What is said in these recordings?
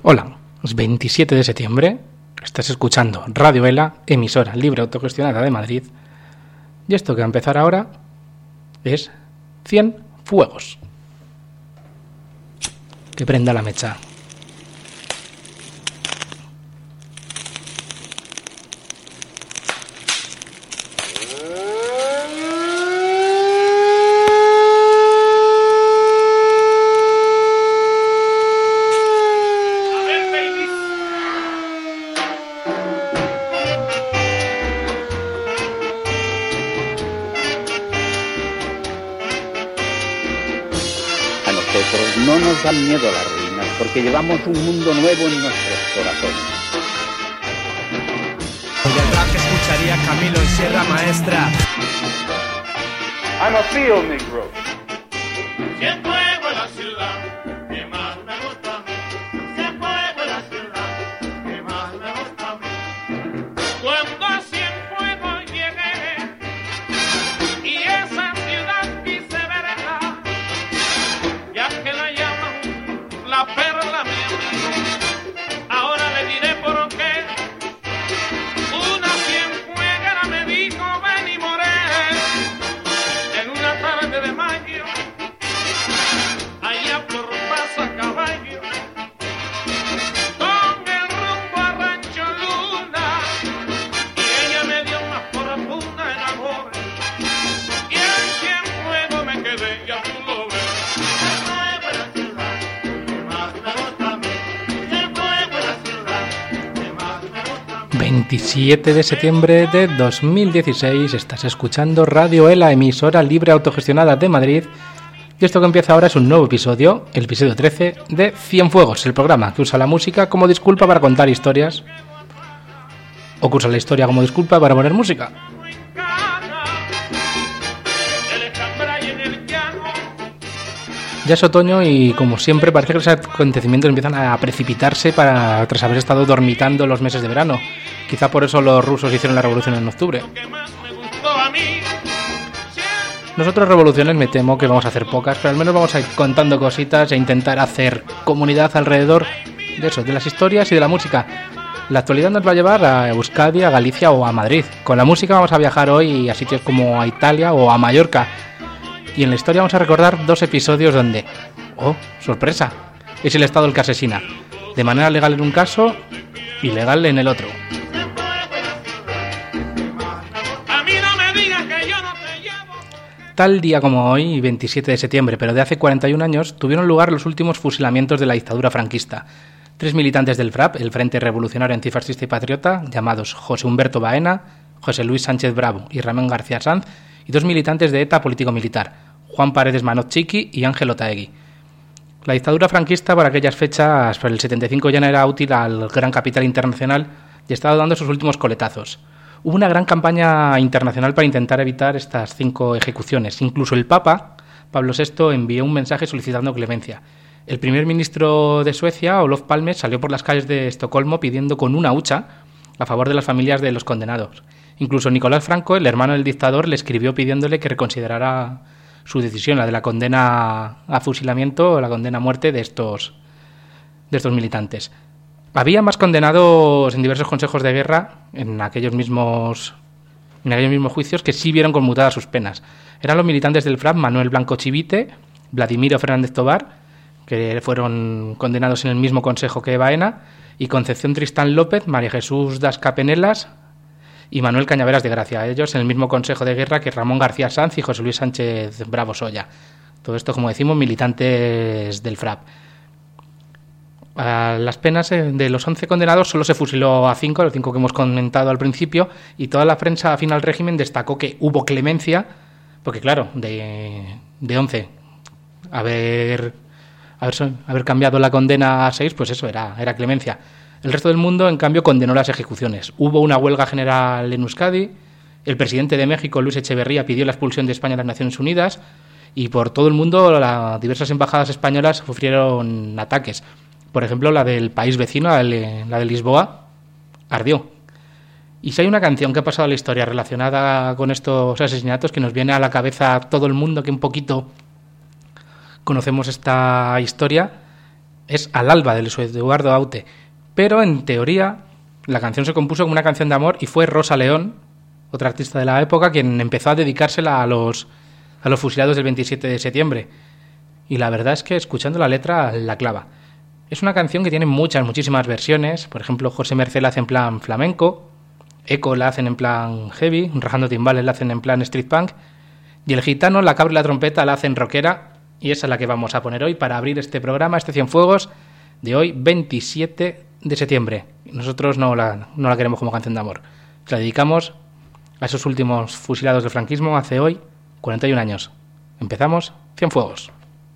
Hola, es 27 de septiembre, estás escuchando Radio ELA, emisora libre autogestionada de Madrid, y esto que va a empezar ahora es Cienfuegos. Que prenda la mecha. No nos dan miedo las ruinas, porque llevamos un mundo nuevo en nuestros corazones. Del rap que escucharía Camilo en Sierra Maestra. I'm a field negro. Cienfuegos en la ciudad, que más me gusta a mí. Cienfuegos en la ciudad, que más me gusta a mí. Cuando a Cienfuegos llegué y esa ciudad quise verla, ya que la llaman la perla mía. Ahora le diré por qué. Una cienfueguera me dijo ven y moré en una tarde de mayo, allá por Pasacaballo, con el rumbo a Rancho Luna, y ella me dio más fortuna en amor, y en Cienfuegos me quedé, ya tú lo ves. Cienfuegos en la ciudad, que más me gusta a mí. Cienfuegos en la ciudad, que más me gusta a mí. 27 de septiembre de 2016, estás escuchando Radio ELA, emisora libre autogestionada de Madrid. Y esto que empieza ahora es un nuevo episodio, el episodio 13 de Cienfuegos, el programa que usa la música como disculpa para contar historias, o que usa la historia como disculpa para poner música. Ya es otoño y, como siempre, parece que los acontecimientos empiezan a precipitarse tras haber estado dormitando los meses de verano. Quizá por eso los rusos hicieron la revolución en octubre. Nosotros revoluciones me temo que vamos a hacer pocas, pero al menos vamos a ir contando cositas e intentar hacer comunidad alrededor de eso, de las historias y de la música. La actualidad nos va a llevar a Euskadi, a Galicia o a Madrid. Con la música vamos a viajar hoy a sitios como a Italia o a Mallorca. Y en la historia vamos a recordar dos episodios donde, ¡oh, sorpresa!, es el Estado el que asesina. De manera legal en un caso, ilegal en el otro. Tal día como hoy, 27 de septiembre, pero de hace 41 años, tuvieron lugar los últimos fusilamientos de la dictadura franquista. 3 militantes del FRAP, el Frente Revolucionario Antifascista y Patriota, llamados José Humberto Baena, José Luis Sánchez Bravo y Ramón García Sanz, y 2 militantes de ETA político-militar, Juan Paredes Manoz Chiqui y Ángel Otaegui. La dictadura franquista, por aquellas fechas, por el 75, ya no era útil al gran capital internacional y estaba dando sus últimos coletazos. Hubo una gran campaña internacional para intentar evitar estas 5 ejecuciones. Incluso el Papa, Pablo VI, envió un mensaje solicitando clemencia. El primer ministro de Suecia, Olof Palme, salió por las calles de Estocolmo pidiendo con una hucha a favor de las familias de los condenados. Incluso Nicolás Franco, el hermano del dictador, le escribió pidiéndole que reconsiderara su decisión, la de la condena a fusilamiento o la condena a muerte de estos militantes. Había más condenados en diversos consejos de guerra en aquellos mismos juicios que sí vieron conmutadas sus penas. Eran los militantes del FRAP Manuel Blanco Chivite, Vladimiro Fernández Tobar, que fueron condenados en el mismo consejo que Baena, y Concepción Tristán López, María Jesús das Capenelas y Manuel Cañaveras de Gracia, ellos en el mismo consejo de guerra que Ramón García Sanz y José Luis Sánchez Bravo Solla. Todo esto, como decimos, militantes del FRAP. A las penas de los 11 condenados solo se fusiló a 5, los 5 que hemos comentado al principio, y toda la prensa afín al régimen destacó que hubo clemencia, porque claro, de 11 haber cambiado la condena a 6, pues eso era clemencia. El resto del mundo, en cambio, condenó las ejecuciones. Hubo una huelga general en Euskadi, el presidente de México, Luis Echeverría, pidió la expulsión de España a las Naciones Unidas, y por todo el mundo diversas embajadas españolas sufrieron ataques. Por ejemplo, la del país vecino, la de Lisboa, ardió. Y si hay una canción que ha pasado a la historia relacionada con estos asesinatos que nos viene a la cabeza a todo el mundo que un poquito conocemos esta historia, es Al alba, de Luis Eduardo Aute. Pero en teoría la canción se compuso como una canción de amor y fue Rosa León, otra artista de la época, quien empezó a dedicársela a los fusilados del 27 de septiembre. Y la verdad es que escuchando la letra la clava. Es una canción que tiene muchísimas versiones. Por ejemplo, José Mercé la hace en plan flamenco, Eco la hacen en plan heavy, Rajando Timbales la hacen en plan street punk, y el Gitano, la Cabra y la Trompeta la hacen rockera, y esa es la que vamos a poner hoy para abrir este programa, este Cienfuegos de hoy, 27 de septiembre. Nosotros no la queremos como canción de amor. La dedicamos a esos últimos fusilados del franquismo hace hoy 41 años. Empezamos Cienfuegos.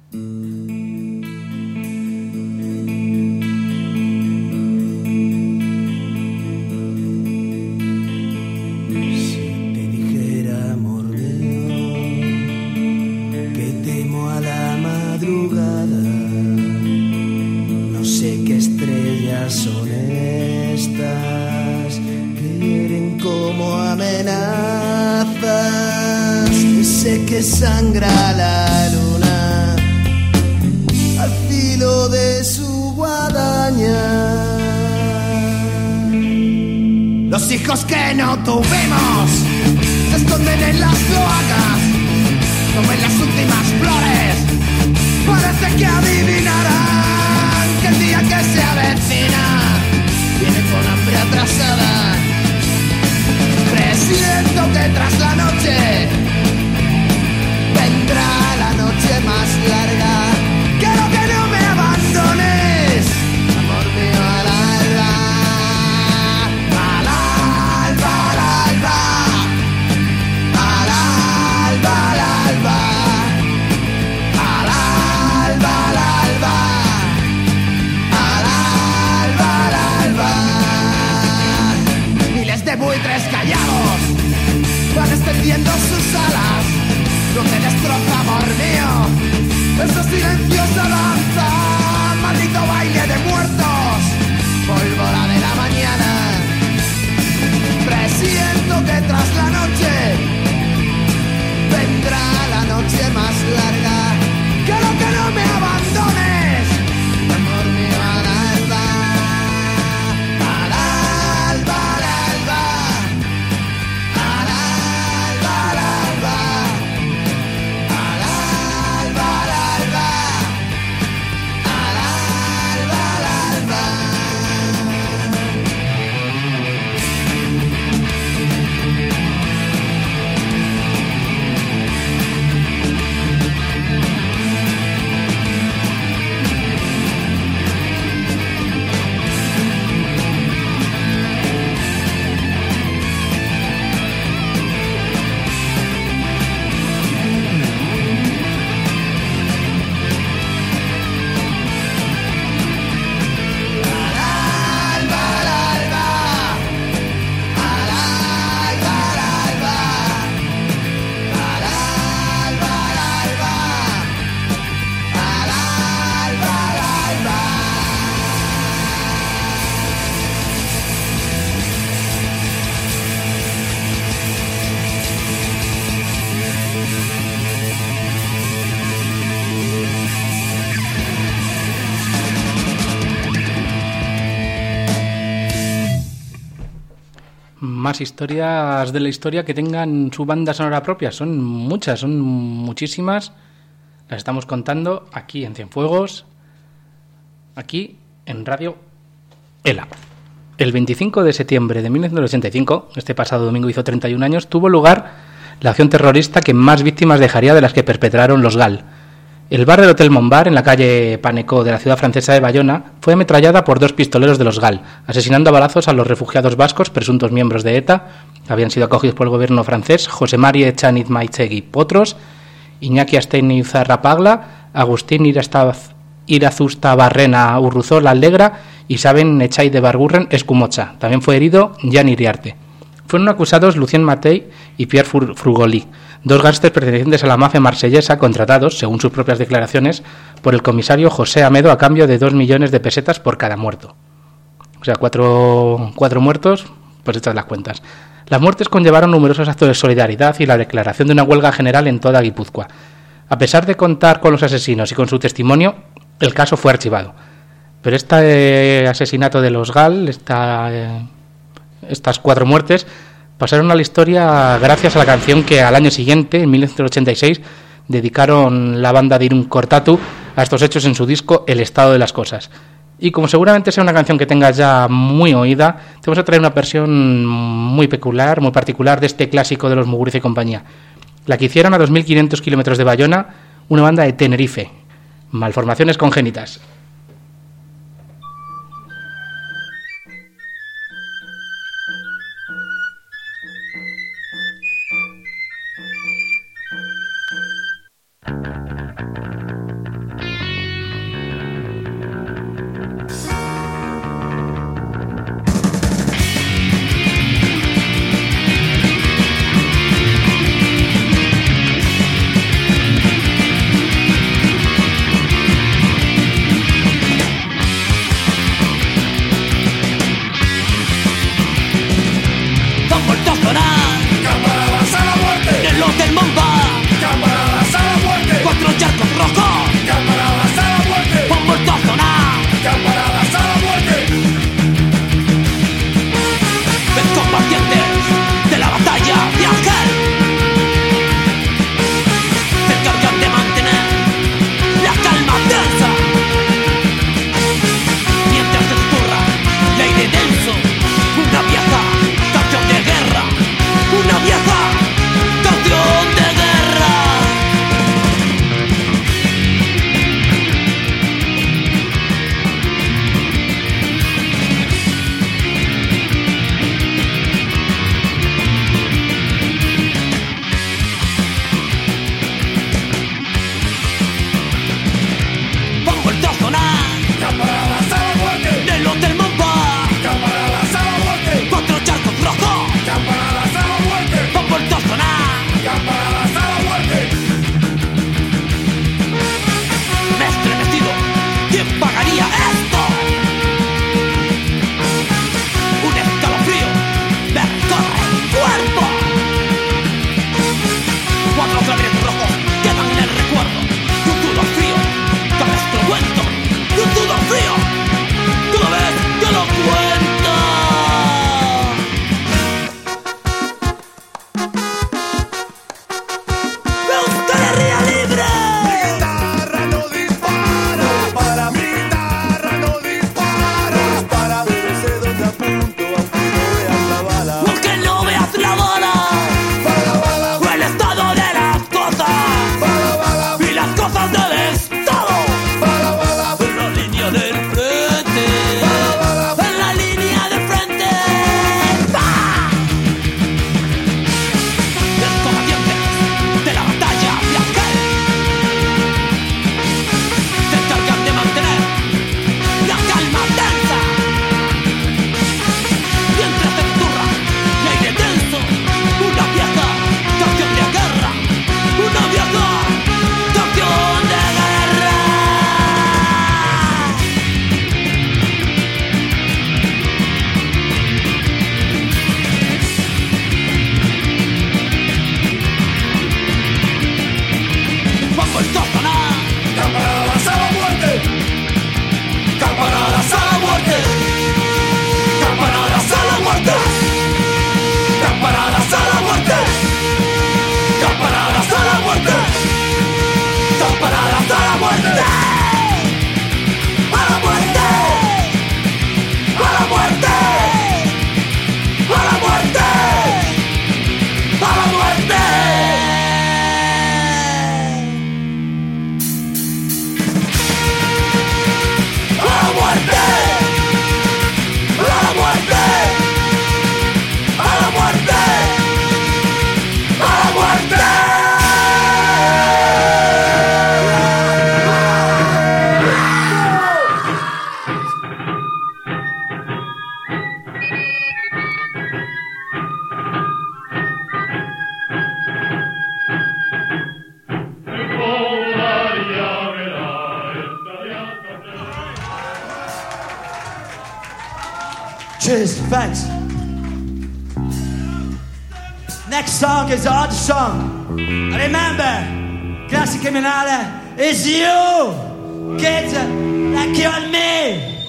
Son estas que hieren como amenazas. Sé que sangra la luna al filo de su guadaña. Los hijos que no tuvimos se esconden en las cloacas, como en las últimas flores. Parece que adivinarán que el día que se avecina viene con hambre atrasada. Presiento que tras la noche vendrá la noche más larga. Quiero que no me abandones, amor mío, al alba, al alba, al alba, al alba, al alba, al alba, al alba. De buitres callados van extendiendo sus alas, lo que destroza, amor mío, esa silenciosa danza, maldito baile de muertos, pólvora de la mañana. Presiento que tras la noche vendrá la noche más larga. Quiero que no me abandones, amor mío, al alba, al alba. Más historias de la historia que tengan su banda sonora propia. Son muchas, son muchísimas. Las estamos contando aquí en Cienfuegos, aquí en Radio ELA. El 25 de septiembre de 1985, este pasado domingo hizo 31 años, tuvo lugar la acción terrorista que más víctimas dejaría de las que perpetraron los GAL. El bar del Hotel Montbar, en la calle Panecó de la ciudad francesa de Bayona, fue ametrallada por 2 pistoleros de los GAL, asesinando a balazos a los refugiados vascos, presuntos miembros de ETA, que habían sido acogidos por el gobierno francés, José María Echanit Maitegui Potros, Iñaki Asteini Zarrapagla, Agustín Irazusta Urruzola Allegra y Saben Echai de Bargurren Escumocha. También fue herido Jan Iriarte. Fueron acusados Lucien Matei y Pierre Frugoli, 2 gángsters pertenecientes a la mafia marsellesa, contratados, según sus propias declaraciones, por el comisario José Amedo a cambio de 2 millones de pesetas por cada muerto. O sea, 4 muertos, pues echad las cuentas. Las muertes conllevaron numerosos actos de solidaridad y la declaración de una huelga general en toda Guipúzcoa. A pesar de contar con los asesinos y con su testimonio, el caso fue archivado. Pero este asesinato de los Gal, estas 4 muertes, pasaron a la historia gracias a la canción que al año siguiente, en 1986, dedicaron la banda de Irún Kortatu a estos hechos en su disco El estado de las cosas. Y como seguramente sea una canción que tengas ya muy oída, te vamos a traer una versión muy peculiar, muy particular de este clásico de los Muguruza y compañía. La que hicieron a 2.500 kilómetros de Bayona, una banda de Tenerife. Malformaciones congénitas. Cheers, thanks. Next song is our song. Remember, Classe Criminale is you, kids, that killed me.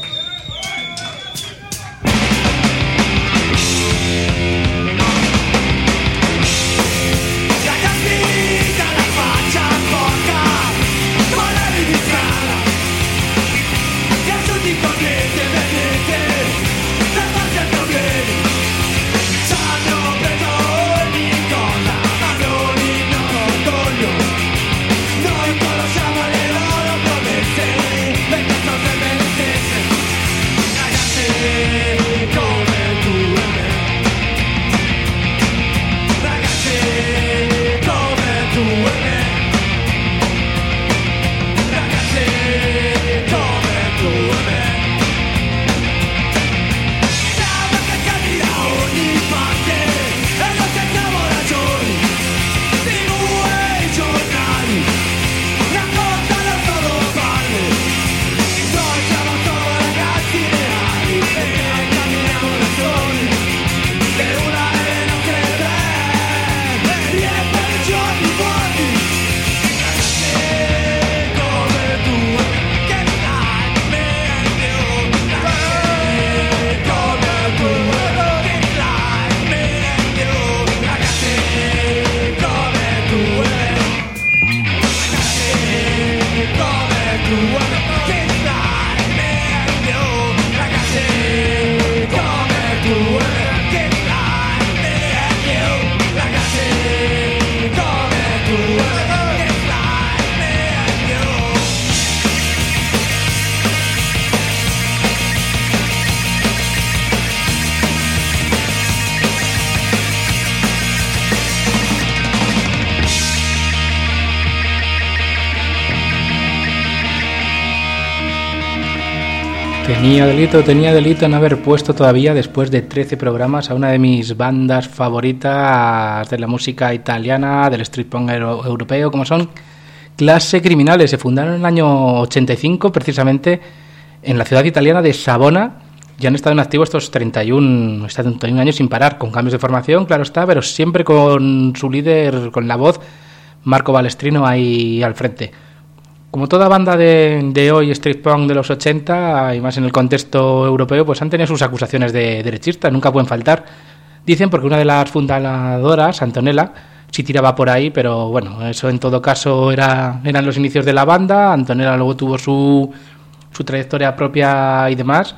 Tenía delito en haber puesto todavía, después de 13 programas, a una de mis bandas favoritas de la música italiana, del street punk europeo, como son Clase Criminales. Se fundaron en el año 85, precisamente en la ciudad italiana de Savona. Ya han estado en activo estos 31 años sin parar, con cambios de formación, claro está, pero siempre con su líder, con la voz, Marco Balestrino, ahí al frente. Como toda banda de hoy, street punk de los 80, y más en el contexto europeo, pues han tenido sus acusaciones de derechistas, nunca pueden faltar. Dicen porque una de las fundadoras, Antonella, sí tiraba por ahí, pero bueno, eso en todo caso eran los inicios de la banda. Antonella luego tuvo su trayectoria propia y demás.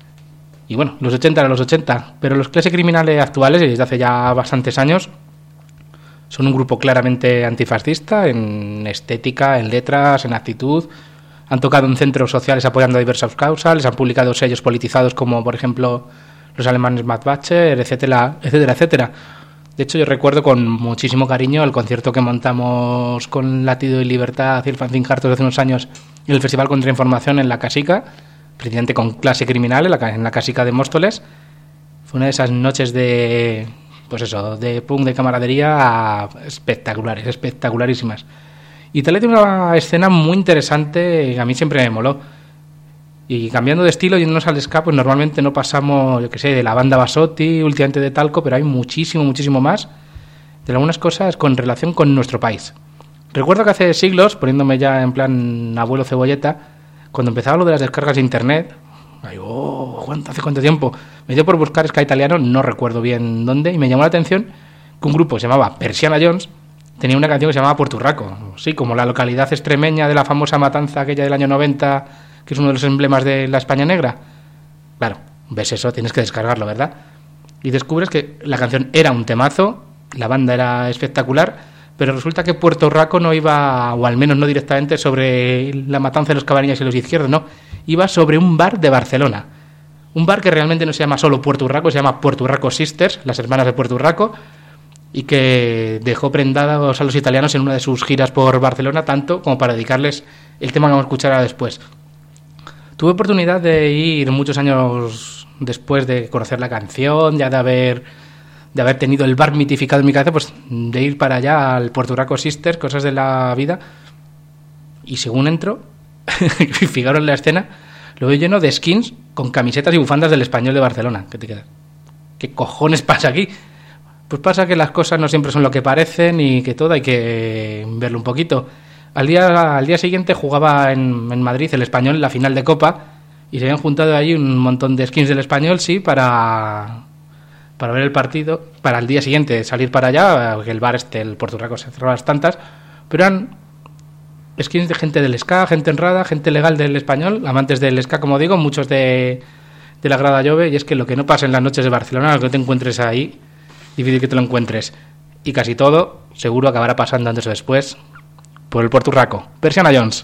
Y bueno, los 80 eran los 80, pero los Clase Criminales actuales, desde hace ya bastantes años, son un grupo claramente antifascista en estética, en letras, en actitud. Han tocado en centros sociales apoyando diversas causas, les han publicado sellos politizados como, por ejemplo, los alemanes Mad Butcher, etcétera, etcétera, etcétera. De hecho, yo recuerdo con muchísimo cariño el concierto que montamos con Latido y Libertad y el Fanzine Hartos hace unos años en el Festival Contrainformación en La Casica, precisamente con Clase Criminal en la Casica de Móstoles. Fue una de esas noches de... pues eso, de punk, de camaradería, espectacularísimas. Italia tiene una escena muy interesante, a mí siempre me moló. Y cambiando de estilo, yéndonos al ska, pues normalmente no pasamos, yo qué sé, de la banda Basotti, últimamente de Talco, pero hay muchísimo más de algunas cosas con relación con nuestro país. Recuerdo que hace siglos, poniéndome ya en plan abuelo cebolleta, cuando empezaba lo de las descargas de internet, ¿hace cuánto tiempo? Me dio por buscar ska italiano, no recuerdo bien dónde, y me llamó la atención que un grupo que se llamaba Persiana Jones tenía una canción que se llamaba Puerto Urraco, sí, como la localidad extremeña de la famosa matanza aquella del año 90, que es uno de los emblemas de la España negra. Claro, ves eso, tienes que descargarlo, ¿verdad? Y descubres que la canción era un temazo, la banda era espectacular, pero resulta que Puerto Urraco no iba, o al menos no directamente, sobre la matanza de los Cabanillas y los Izquierdos, no, iba sobre un bar de Barcelona. Un bar que realmente no se llama solo Puerto Urraco, se llama Puerto Urraco Sisters, las hermanas de Puerto Urraco, y que dejó prendados a los italianos en una de sus giras por Barcelona, tanto como para dedicarles el tema que vamos a escuchar ahora después. Tuve oportunidad de ir muchos años después de conocer la canción, ya de haber tenido el bar mitificado en mi cabeza, pues de ir para allá al Puerto Urraco Sisters, cosas de la vida, y según entro, fijaros en la escena, lo veo lleno de skins con camisetas y bufandas del Español de Barcelona. ¿Qué te quedas? ¿Qué cojones pasa aquí? Pues pasa que las cosas no siempre son lo que parecen y que todo hay que verlo un poquito. Al día siguiente jugaba en Madrid el Español en la final de Copa y se habían juntado ahí un montón de skins del Español, sí, para ver el partido, para el día siguiente salir para allá, que el bar el Puerto Urraco se cerraba las tantas, pero eran skins de gente del ska, gente honrada, gente legal del español, amantes del ska, como digo, muchos de la grada Jove, y es que lo que no pasa en las noches de Barcelona, lo que te encuentres ahí, difícil que te lo encuentres. Y casi todo, seguro acabará pasando antes o después, por el Puerto Urraco. Persiana Jones.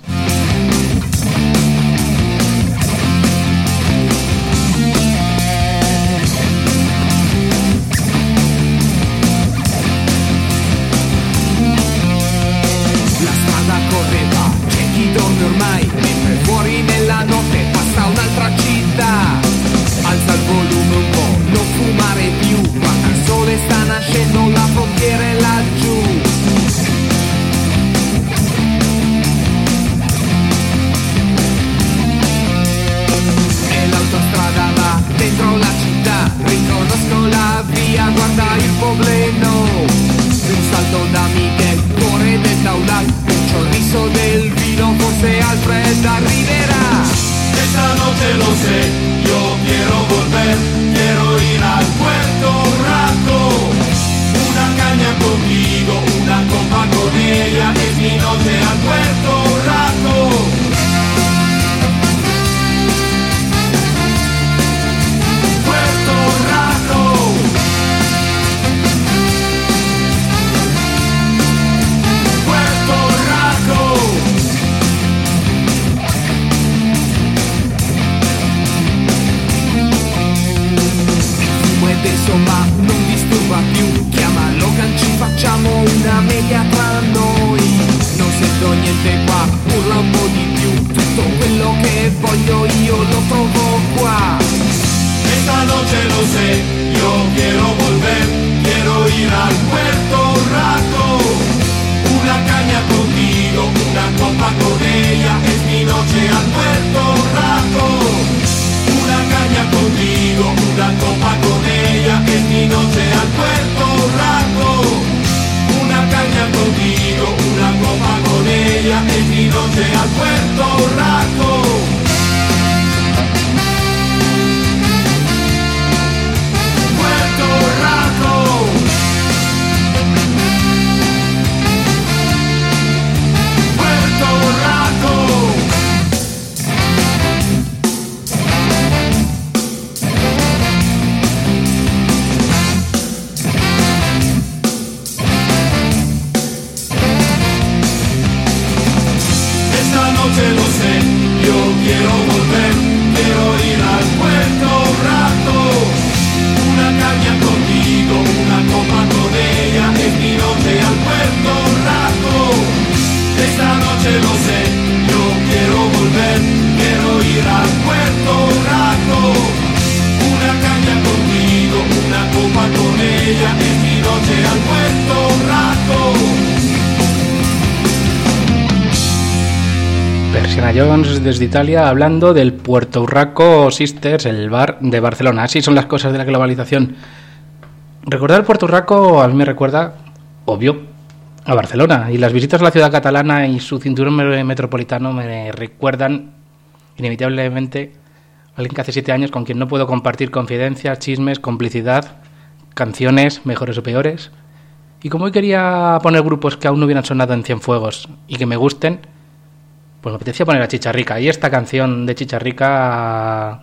Jones desde Italia, hablando del Puerto Urraco Sisters, el bar de Barcelona. Así son las cosas de la globalización. Recordar el Puerto Urraco a mí me recuerda, obvio, a Barcelona, y las visitas a la ciudad catalana y su cinturón metropolitano me recuerdan inevitablemente a alguien que hace 7 años con quien no puedo compartir confidencias, chismes, complicidad, canciones, mejores o peores. Y como hoy quería poner grupos que aún no hubieran sonado en Cienfuegos y que me gusten, pues me apetecía poner a Chicharrica. Y esta canción de Chicharrica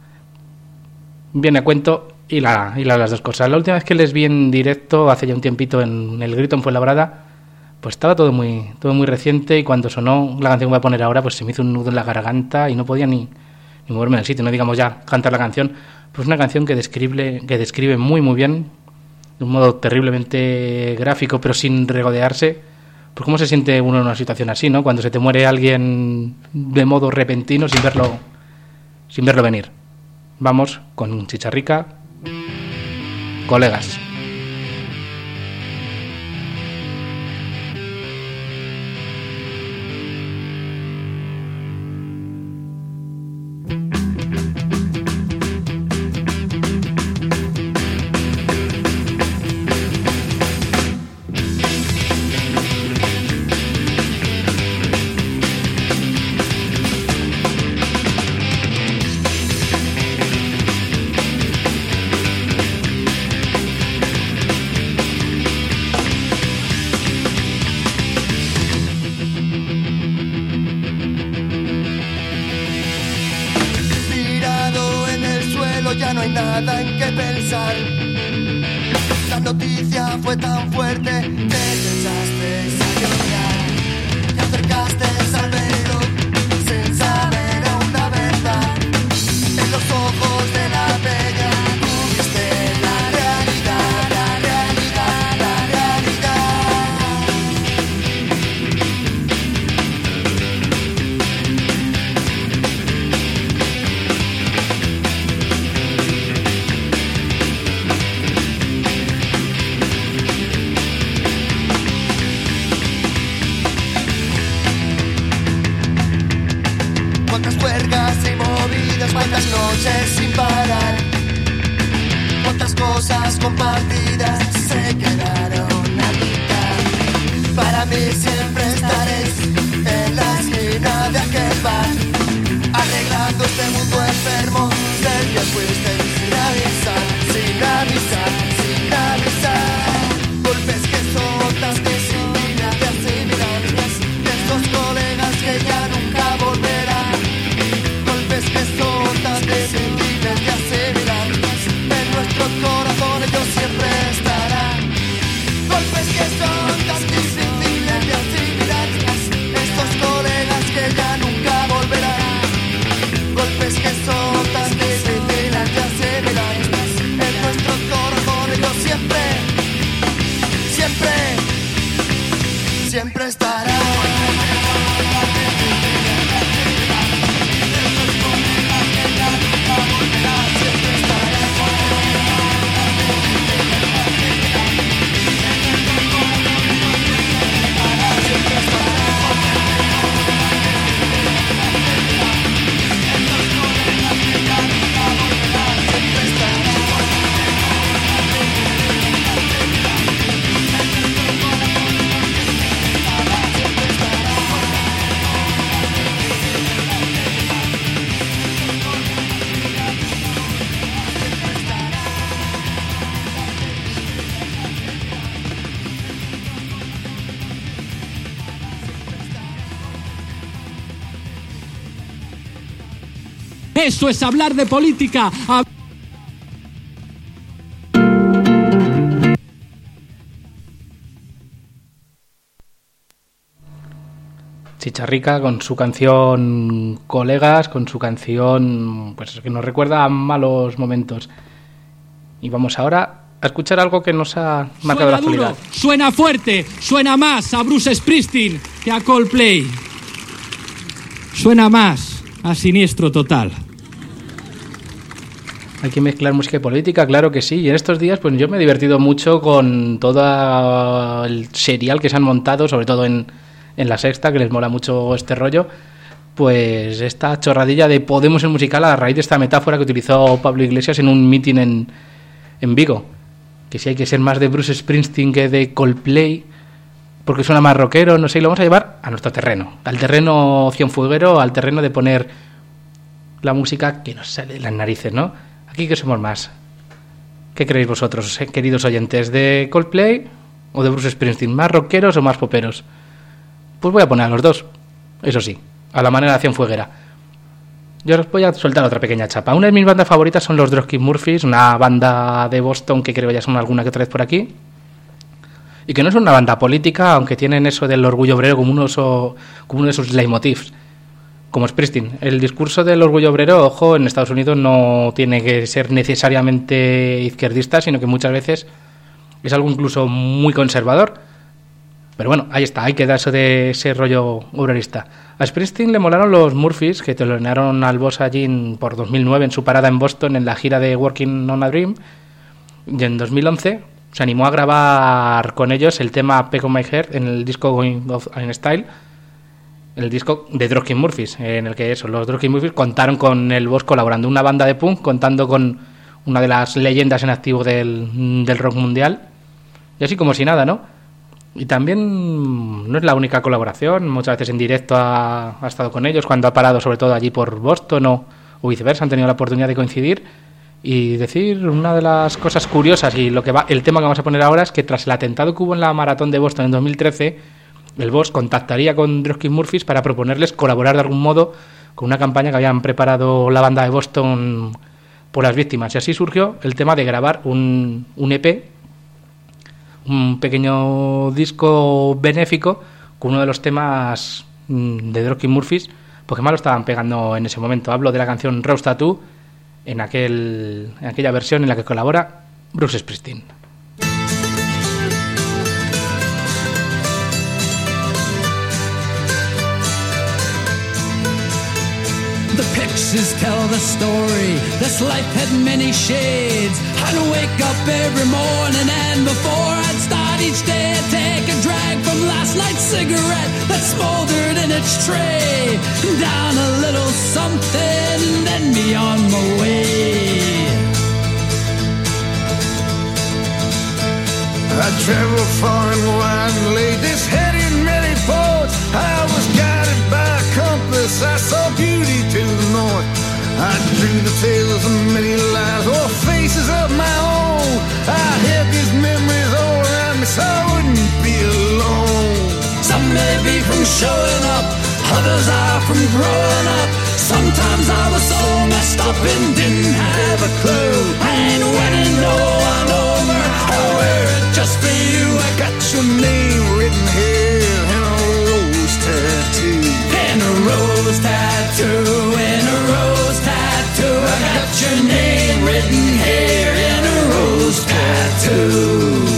viene a cuento y las dos cosas. La última vez que les vi en directo, hace ya un tiempito, en el Grito en Fuenlabrada, pues estaba todo muy reciente, y cuando sonó la canción que voy a poner ahora, pues se me hizo un nudo en la garganta y no podía ni moverme del sitio, no digamos ya cantar la canción. Pues una canción que describe muy muy bien, de un modo terriblemente gráfico, pero sin regodearse, pues cómo se siente uno en una situación así, ¿no? Cuando se te muere alguien de modo repentino sin verlo venir. Vamos con Chicharrica, Colegas. solo ya no hay nada en qué pensar. La noticia fue tan fuerte que pensaste a llorar. Te acercaste al velo sin saber aún la verdad. En los ojos de la peña tuviste la realidad, la realidad, la realidad. Cuántas juergas y movidas, cuántas noches sin parar, cuántas cosas compartidas se quedaron a mitad. Para mí siempre estaréis en la esquina de aquel bar, arreglando este mundo enfermo del que fuisteis sin avisar, sin avisar, sin avisar. Golpes que soltas que sin vida te asimilan, de estos colegas que ya nunca volverán. Golpes que soltas que sin vida te asimilan, en nuestros corazones ellos siempre estarán. Golpes que soltas que sin vida te asimilan, estos colegas que ya nunca volverán. Golpes que soltas que sin vida te asimilan, en nuestros corazones ellos siempre, siempre, siempre estarán. Eso es hablar de política. Chicharrica con su canción Colegas, con su canción pues que nos recuerda a malos momentos. Y vamos ahora a escuchar algo que nos ha marcado la actualidad. Suena fuerte, suena más a Bruce Springsteen que a Coldplay. Suena más a Siniestro Total. Hay que mezclar música y política, claro que sí. Y en estos días pues yo me he divertido mucho con todo el serial que se han montado, sobre todo en La Sexta, que les mola mucho este rollo. Pues esta chorradilla de Podemos el musical a raíz de esta metáfora que utilizó Pablo Iglesias en un meeting en Vigo. Que si hay que ser más de Bruce Springsteen que de Coldplay, porque suena más rockero, no sé, y lo vamos a llevar a nuestro terreno. Al terreno cienfueguero, al terreno de poner la música que nos sale de las narices, ¿no? Aquí que somos más. ¿Qué creéis vosotros, queridos oyentes? ¿De Coldplay o de Bruce Springsteen? ¿Más rockeros o más poperos? Pues voy a poner a los dos, eso sí, a la manera de cienfueguera. Yo os voy a soltar otra pequeña chapa. Una de mis bandas favoritas son los Dropkick Murphys, una banda de Boston que creo que ya son alguna que otra vez por aquí. Y que no es una banda política, aunque tienen eso del orgullo obrero como uno de sus leitmotivs. Como Springsteen. El discurso del orgullo obrero, ojo, en Estados Unidos no tiene que ser necesariamente izquierdista, sino que muchas veces es algo incluso muy conservador. Pero bueno, ahí está, hay que dar eso de ese rollo obrerista. A Springsteen le molaron los Murphys, que telonearon al Boss allí por 2009 en su parada en Boston en la gira de Working on a Dream. Y en 2011 se animó a grabar con ellos el tema Peg on My Heart en el disco Going Off in Style, el disco de Dropkick Murphys, en el que los Dropkick Murphys contaron con el Boss colaborando, una banda de punk contando con una de las leyendas en activo del rock mundial, y así como si nada, ¿no? Y también no es la única colaboración, muchas veces en directo ha estado con ellos cuando ha parado, sobre todo allí por Boston o viceversa, han tenido la oportunidad de coincidir. Y decir una de las cosas curiosas, y el tema que vamos a poner ahora, es que tras el atentado que hubo en la maratón de Boston en 2013, el Boss contactaría con Dropkick Murphys para proponerles colaborar de algún modo con una campaña que habían preparado la banda de Boston por las víctimas. Y así surgió el tema de grabar un EP, un pequeño disco benéfico con uno de los temas de Dropkick Murphys, porque más lo estaban pegando en ese momento. Hablo de la canción Rose Tattoo, en aquella versión en la que colabora Bruce Springsteen. The pictures tell the story. This life had many shades. I'd wake up every morning and before I'd start each day I'd take a drag from last night's cigarette that smoldered in its tray. Down a little something, then be on my way. I traveled far and wide and laid this head in many ports. I was guided by a compass, I saw beauty to the north. I drew the tales of many lives, or faces of my own. I had these memories all around me so I wouldn't be alone. Some may be from showing up, others are from growing up. Sometimes I was so messed up and didn't have a clue. I ain't winning no one over, I wear it just for you. I got your name written here in a rose tattoo. In a rose tattoo, in a rose tattoo. I got your name written here in a rose tattoo.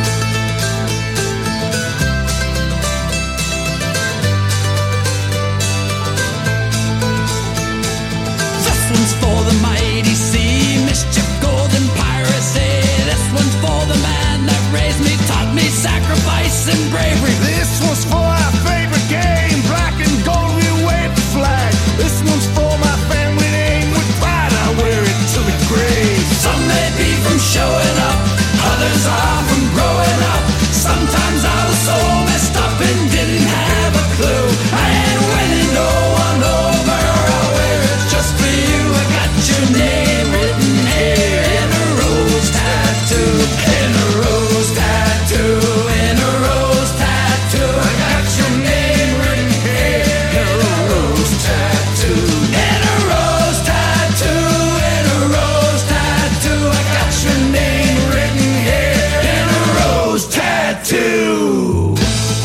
For the mighty sea, mischief, golden piracy. This one's for the man that raised me, taught me sacrifice and bravery. This one's for our favorite game, black and gold, we wave the flag. This one's for my family name, with pride I wear it to the grave. Some may be from showing up, others are from growing up. Sometimes I was so messed up and didn't have a clue. I ain't winning no one over, I'll wear it just for you. I got your name written here in a rose tattoo. In a rose tattoo, in a rose tattoo. I got your name written here in a rose tattoo. In a rose tattoo, in a rose tattoo. I got your name written here in a rose tattoo.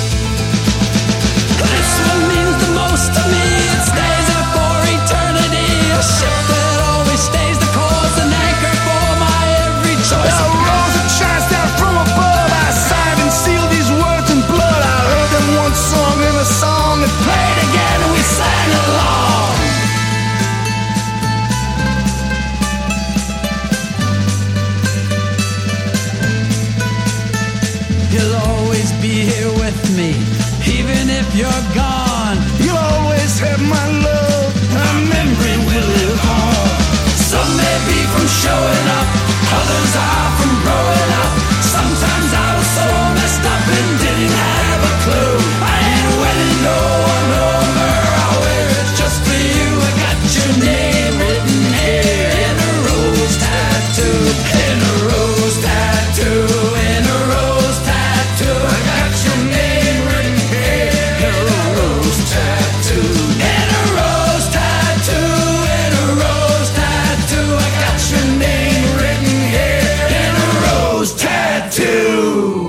This one means the most to me. It stays there for eternity. A ship that always stays the course, an anchor for my every choice. A rose that shines down from above, I signed and sealed these words in blood. I heard them one song in a song that Played again and we sang along. You'll always be here with me, even if you're gone. you'll always have my love, a memory will live on. Some may be from showing up, others are from growing up. Sometimes I was so messed up and didn't have a clue. I ain't winning no one over, I'll wear it just for you. I got your name written here in a rose tattoo. In a rose tattoo, in a rose tattoo. I got your name written here in a rose tattoo. In a rose tattoo, in a rose tattoo. I got your name written here in a rose tattoo.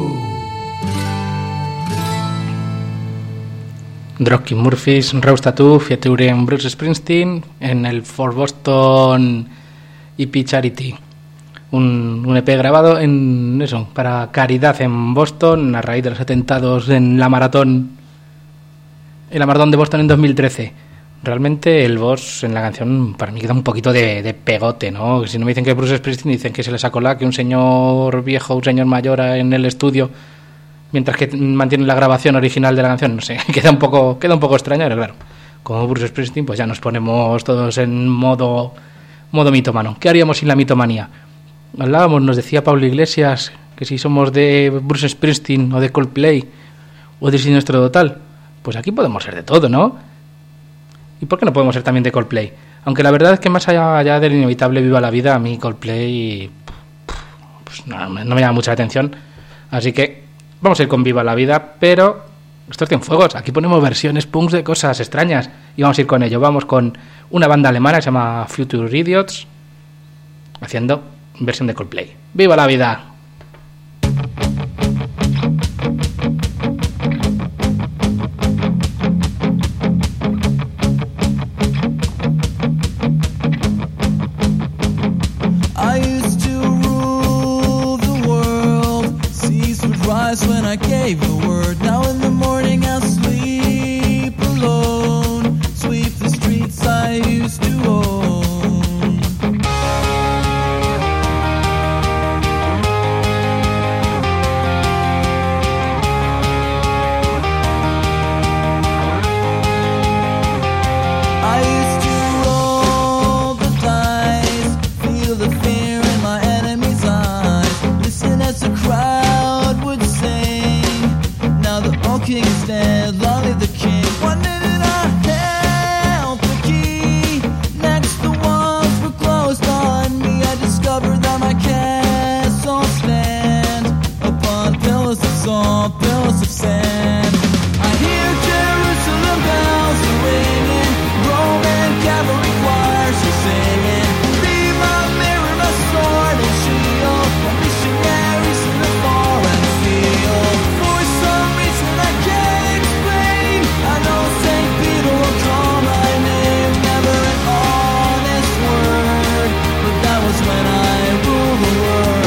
Dropkick Murphys, Rose Tattoo, featuring Bruce Springsteen en el For Boston EP Charity. Un EP grabado en eso, para caridad en Boston a raíz de los atentados en la maratón de Boston en 2013. Realmente el boss en la canción para mí queda un poquito de pegote, ¿no? Si no me dicen que Bruce Springsteen, dicen que se le sacó que un señor viejo, un señor mayor en el estudio, mientras que mantiene la grabación original de la canción. No sé, queda un poco extraño, pero claro, como Bruce Springsteen, pues ya nos ponemos todos en modo mitómano. ¿Qué haríamos sin la mitomanía? Nos decía Pablo Iglesias que si somos de Bruce Springsteen o de Coldplay o de Siniestro Total, pues aquí podemos ser de todo, ¿no? ¿Y por qué no podemos ser también de Coldplay? Aunque la verdad es que más allá del inevitable Viva la Vida, a mí Coldplay pues no me llama mucha atención, así que vamos a ir con Viva la Vida, pero esto es Cienfuegos, aquí ponemos versiones punks de cosas extrañas y vamos a ir con ello. Vamos con una banda alemana que se llama Future Idiots haciendo versión de Coldplay. ¡Viva la vida! When I gave the word, now in the morning I'll sleep alone, sweep the streets I used to own. I used to roll the dice, feel the fear in my enemy's eyes, listen as the crowd would sing. Now the old king is dead, long live the king. One minute I held the key, next the walls were closed on me. I discovered that my castle stand upon pillars of salt, pillars of sand. I hear Jerusalem bells are ringing, Roman cavalry choirs are singing. Be my mirror, my sword and shield, missionaries in the foreign field. For some reason I can't explain, I know St. Peter will call my name. Never an honest word, but that was when I ruled the world.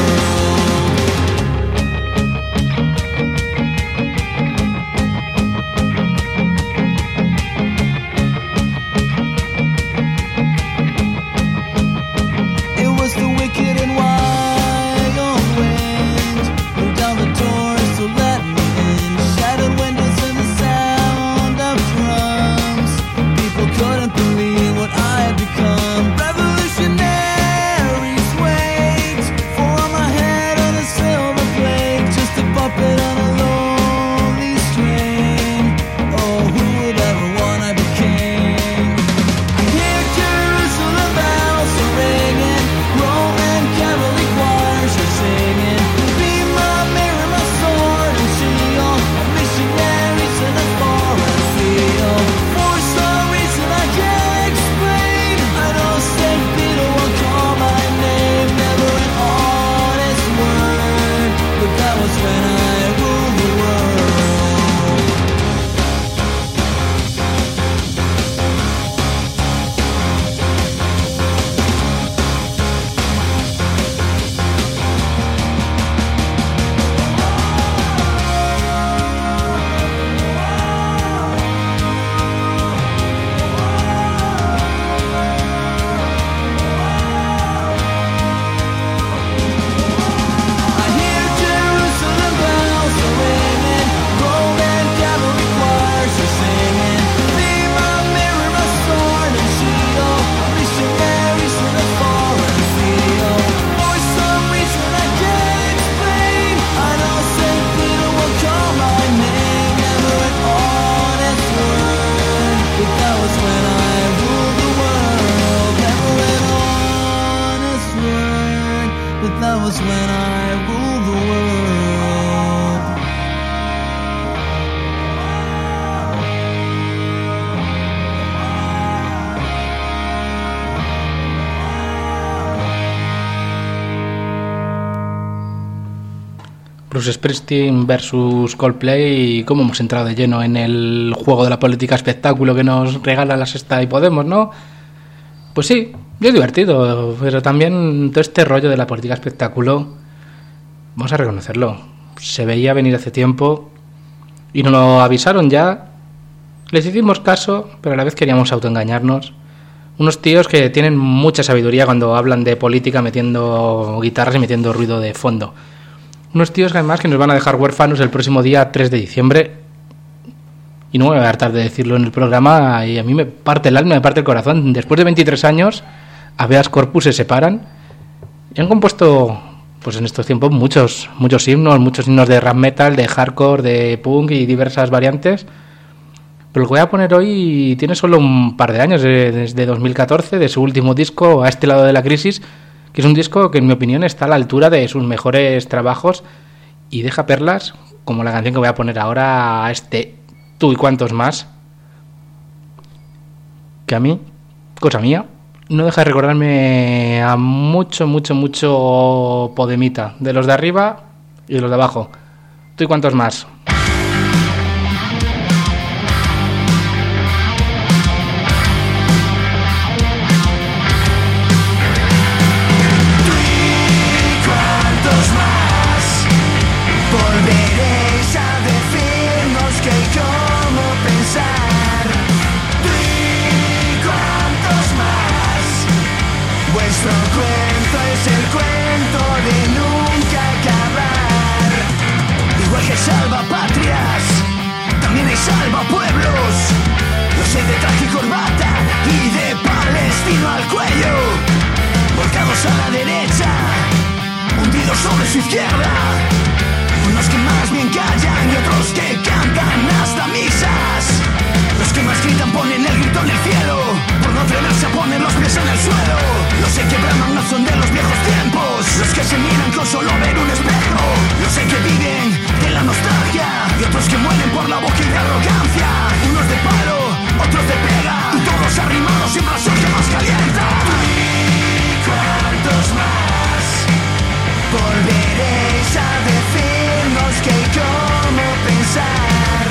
It was the wicked and wild wind, blew down the doors to let me in. Shattered windows and the sound of drums. People couldn't believe what I had become. Revolutionaries wait for my head on a silver plate, just a puppet on a lonely string. Oh, who would ever want I became? I hear Jerusalem bells are ringing, Roman cavalry choirs are singing. Be my mirror, my sword and shield, missionaries in a foreign field. For some reason I can't explain, I know St. Peter will call my name. Never an honest word, but that was when I ruled the world. I hear Jerusalem bells are ringing, Roman cavalry choirs are singing. Be my mirror, my sword and shield, missionaries in a foreign field. For some reason I can't explain, I know St. Peter will call my name. Never an honest word, but that was when I ruled the world. Never an honest word, but that was when I ruled the world. Bruce Springsteen versus Coldplay, y cómo hemos entrado de lleno en el juego de la política espectáculo que nos regala la Sexta y Podemos, ¿no? Pues sí, es divertido, pero también todo este rollo de la política espectáculo, vamos a reconocerlo, se veía venir hace tiempo y nos lo avisaron ya, les hicimos caso, pero a la vez queríamos autoengañarnos. Unos tíos que tienen mucha sabiduría cuando hablan de política metiendo guitarras y metiendo ruido de fondo. Unos tíos que además que nos van a dejar huérfanos el próximo día 3 de diciembre. Y no me voy a hartar de decirlo en el programa, y a mí me parte el alma, me parte el corazón. Después de 23 años, Habeas Corpus se separan y han compuesto, pues en estos tiempos, muchos himnos de rap metal, de hardcore, de punk y diversas variantes. Pero lo que voy a poner hoy tiene solo un par de años, desde 2014, de su último disco, A este lado de la crisis, que es un disco que en mi opinión está a la altura de sus mejores trabajos y deja perlas, como la canción que voy a poner ahora, Tú y cuantos más, que a mí, cosa mía, no deja de recordarme a mucho Podemita, de los de arriba y de los de abajo. ¿Tú y cuántos más? Salva patrias, también hay salva pueblos. Los hay de traje y corbata y de palestino al cuello, volcados a la derecha, hundidos sobre su izquierda. Unos que más bien callan y otros que cantan hasta misas. Los que más gritan ponen el grito en el cielo, por no atreverse a poner los pies en el suelo. Los que braman no son de los viejos tiempos, los que se miran con solo ver un espejo. Los que viven de la nostalgia y otros que mueren por la boca y de arrogancia. Unos de palo, otros de pega, y todos arrimados siempre al sol que más calienta. ¿Y cuántos más volveréis a decirnos que y cómo pensar?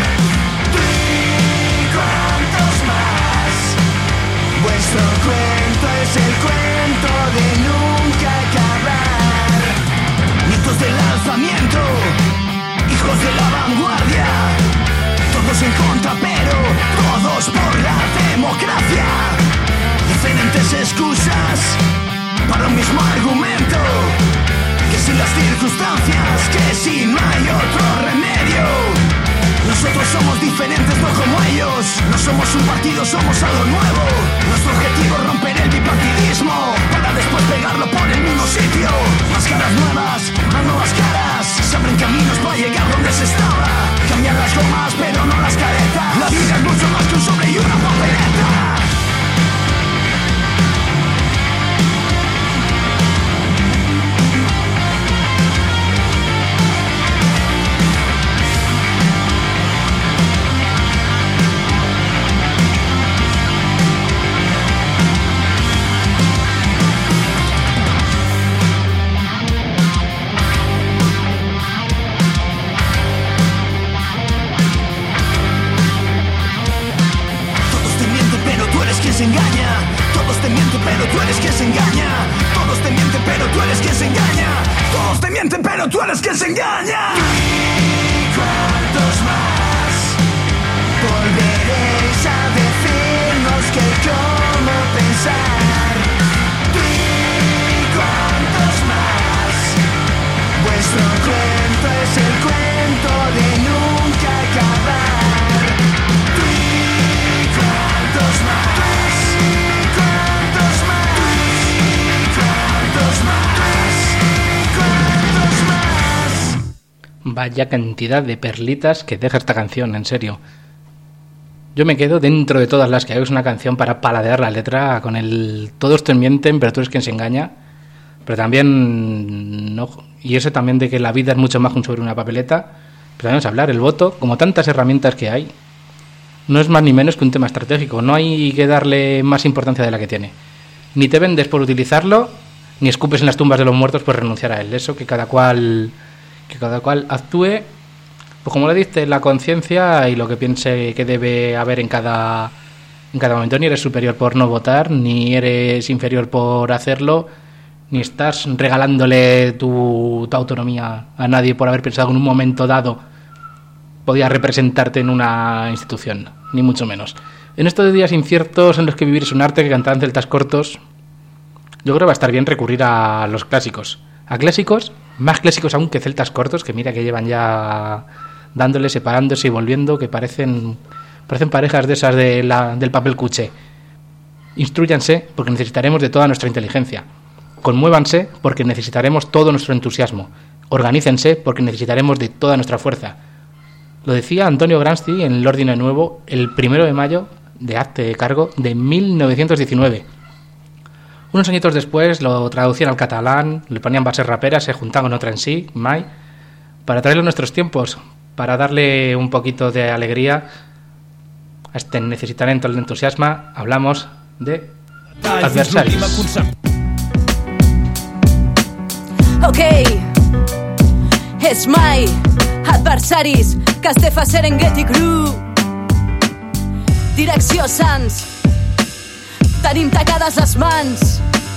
¿Y cuántos más? Vuestro cuento es el cuento de nunca acabar. Nietos del alzamiento, hijos de la vanguardia, todos en contra pero todos por la democracia. Diferentes excusas para un mismo argumento, que si las circunstancias, que si no hay otro remedio. Nosotros somos diferentes, no como ellos. No somos un partido, somos algo nuevo. Nuestro objetivo es romper el bipartidismo para después pegarlo por el mismo sitio. Más caras nuevas, más nuevas caras, se abren caminos para llegar donde se estaba. Cambian las gomas pero no las caretas. La vida es mucho más que un sobre y una papeleta. Todos te mienten, pero tú eres quien se engaña. Todos te mienten, pero tú eres quien se engaña. Todos te mienten, pero tú eres quien se engaña. ¿Y cuántos más volveréis a decirnos que cómo pensar? ¿Y cuántos más? Vuestro cuento es el cuento de nunca acabar. ¿Y cuántos más? Vaya cantidad de perlitas que deja esta canción, en serio. Yo me quedo dentro de todas las que hay. Es una canción para paladear la letra con el todos te mienten, pero tú eres quien se engaña. Pero también, no, y eso también de que la vida es mucho más que un sobre una papeleta. Pero vamos a hablar, el voto, como tantas herramientas que hay, no es más ni menos que un tema estratégico. No hay que darle más importancia de la que tiene. Ni te vendes por utilizarlo, ni escupes en las tumbas de los muertos por renunciar a él. Eso que cada cual actúe pues como le diste la conciencia y lo que piense que debe haber en cada momento. Ni eres superior por no votar, ni eres inferior por hacerlo, ni estás regalándole tu autonomía a nadie por haber pensado que en un momento dado podías representarte en una institución, ni mucho menos. En estos días inciertos en los que vivir es un arte, que cantaban celtas cortos, yo creo que va a estar bien recurrir a los clásicos. A clásicos, más clásicos aún que celtas cortos, que mira que llevan ya dándole, separándose y volviendo, que parecen parejas de esas del papel cuché. Instrúyanse porque necesitaremos de toda nuestra inteligencia. Conmuévanse porque necesitaremos todo nuestro entusiasmo. Organícense porque necesitaremos de toda nuestra fuerza. Lo decía Antonio Gramsci en el Ordine Nuevo el 1 de mayo de acte cargo de 1919. Unos añitos después lo traducían al catalán, le ponían bases raperas, se juntaban con otra en sí, mai, para traerlo a nuestros tiempos, para darle un poquito de alegría a este necesitaremos el entusiasmo. Hablamos de detall. Adversaris. Fins l'última Ok, és mai Adversaris, Castefa Serengeti Crew. Direcció Sants, tenim tacades les mans.